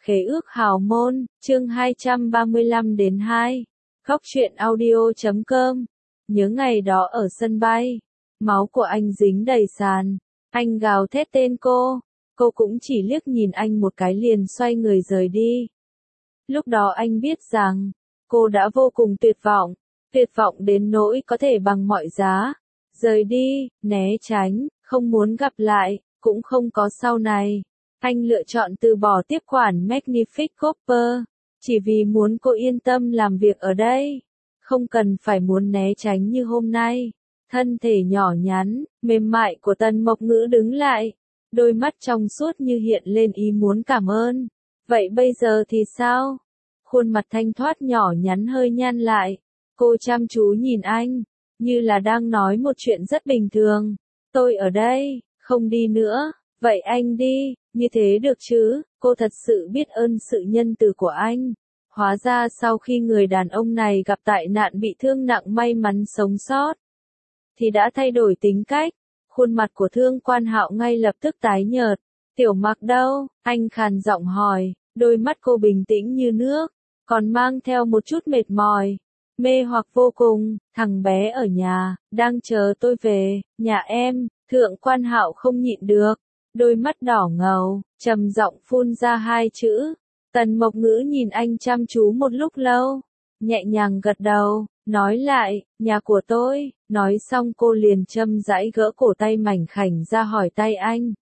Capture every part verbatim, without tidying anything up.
Khế ước hào môn, chương hai trăm ba mươi lăm đến hai. Góc truyện audio chấm com. Nhớ ngày đó ở sân bay, máu của anh dính đầy sàn. Anh gào thét tên cô, cô cũng chỉ liếc nhìn anh một cái liền xoay người rời đi. Lúc đó anh biết rằng, cô đã vô cùng tuyệt vọng, tuyệt vọng đến nỗi có thể bằng mọi giá. Rời đi, né tránh, không muốn gặp lại, cũng không có sau này. Anh lựa chọn từ bỏ tiếp quản Magnific Copper, chỉ vì muốn cô yên tâm làm việc ở đây. Không cần phải muốn né tránh như hôm nay. Thân thể nhỏ nhắn, mềm mại của Tần Mộc Ngữ đứng lại. Đôi mắt trong suốt như hiện lên ý muốn cảm ơn. Vậy bây giờ thì sao? Khuôn mặt thanh thoát nhỏ nhắn hơi nhăn lại. Cô chăm chú nhìn anh, như là đang nói một chuyện rất bình thường. Tôi ở đây, không đi nữa. Vậy anh đi, như thế được chứ? Cô thật sự biết ơn sự nhân từ của anh. Hóa ra sau khi người đàn ông này gặp tai nạn bị thương nặng may mắn sống sót, thì đã thay đổi tính cách. Khuôn mặt của Thương Quan Hạo ngay lập tức tái nhợt. Tiểu Mặc đâu? Anh khàn giọng hỏi, đôi mắt cô bình tĩnh như nước, còn mang theo một chút mệt mỏi, mê hoặc vô cùng. Thằng bé ở nhà, đang chờ tôi về, nhà em. Thượng Quan Hạo không nhịn được, đôi mắt đỏ ngầu, trầm giọng phun ra hai chữ. Tần Mộc Ngữ nhìn anh chăm chú một lúc lâu, nhẹ nhàng gật đầu, nói lại, nhà của tôi. Nói xong cô liền châm rãi gỡ cổ tay mảnh khảnh ra hỏi tay anh.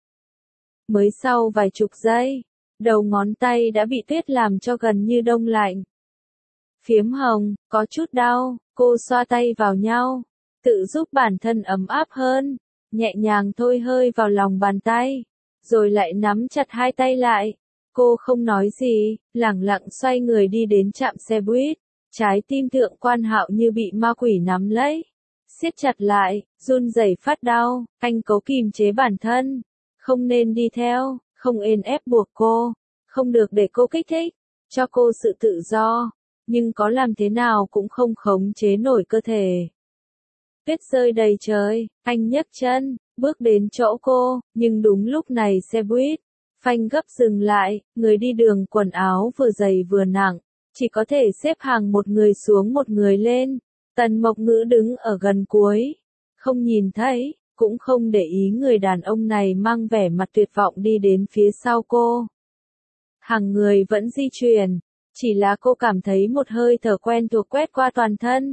Mới sau vài chục giây, đầu ngón tay đã bị tuyết làm cho gần như đông lạnh. Phiếm hồng, có chút đau, cô xoa tay vào nhau, tự giúp bản thân ấm áp hơn, nhẹ nhàng thôi hơi vào lòng bàn tay, rồi lại nắm chặt hai tay lại. Cô không nói gì, lẳng lặng xoay người đi đến trạm xe buýt. Trái tim Thượng Quan Hạo như bị ma quỷ nắm lấy, siết chặt lại, run rẩy phát đau. Anh cố kìm chế bản thân, không nên đi theo, không ên ép buộc cô, không được để cô kích thích, cho cô sự tự do, nhưng có làm thế nào cũng không khống chế nổi cơ thể. Tuyết rơi đầy trời, anh nhấc chân, bước đến chỗ cô, nhưng đúng lúc này xe buýt phanh gấp dừng lại, người đi đường quần áo vừa dày vừa nặng, chỉ có thể xếp hàng một người xuống một người lên. Tần Mộc Ngữ đứng ở gần cuối, không nhìn thấy, cũng không để ý người đàn ông này mang vẻ mặt tuyệt vọng đi đến phía sau cô. Hàng người vẫn di chuyển, chỉ là cô cảm thấy một hơi thở quen thuộc quét qua toàn thân.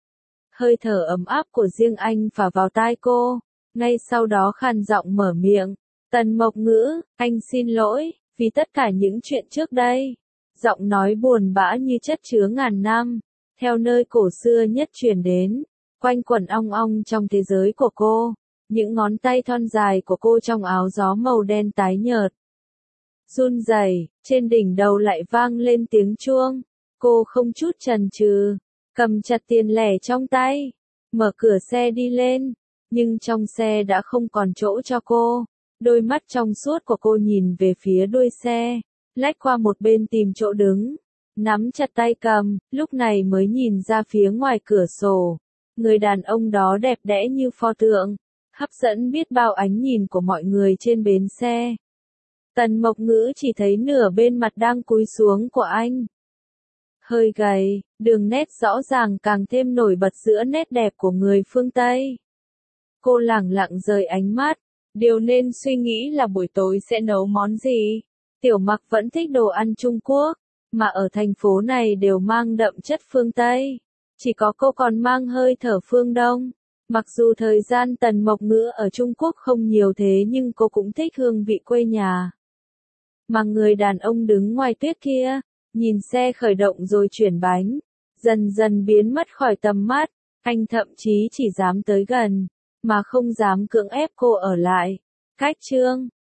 Hơi thở ấm áp của riêng anh phả vào tai cô, ngay sau đó khàn giọng mở miệng. Tần Mộc Ngữ, anh xin lỗi, vì tất cả những chuyện trước đây. Giọng nói buồn bã như chất chứa ngàn năm, theo nơi cổ xưa nhất truyền đến, quanh quẩn ong ong trong thế giới của cô. Những ngón tay thon dài của cô trong áo gió màu đen tái nhợt, run rẩy, trên đỉnh đầu lại vang lên tiếng chuông. Cô không chút chần chừ, cầm chặt tiền lẻ trong tay, mở cửa xe đi lên, nhưng trong xe đã không còn chỗ cho cô. Đôi mắt trong suốt của cô nhìn về phía đuôi xe, lách qua một bên tìm chỗ đứng, nắm chặt tay cầm, lúc này mới nhìn ra phía ngoài cửa sổ. Người đàn ông đó đẹp đẽ như pho tượng, hấp dẫn biết bao ánh nhìn của mọi người trên bến xe. Tần Mộc Ngữ chỉ thấy nửa bên mặt đang cúi xuống của anh. Hơi gầy, đường nét rõ ràng càng thêm nổi bật giữa nét đẹp của người phương Tây. Cô lẳng lặng rời ánh mắt. Điều nên suy nghĩ là buổi tối sẽ nấu món gì. Tiểu Mặc vẫn thích đồ ăn Trung Quốc, mà ở thành phố này đều mang đậm chất phương Tây. Chỉ có cô còn mang hơi thở phương Đông. Mặc dù thời gian Tần Mộc Ngữ ở Trung Quốc không nhiều thế nhưng cô cũng thích hương vị quê nhà. Mà người đàn ông đứng ngoài tuyết kia, nhìn xe khởi động rồi chuyển bánh, dần dần biến mất khỏi tầm mắt. Anh thậm chí chỉ dám tới gần, mà không dám cưỡng ép cô ở lại. Cách chương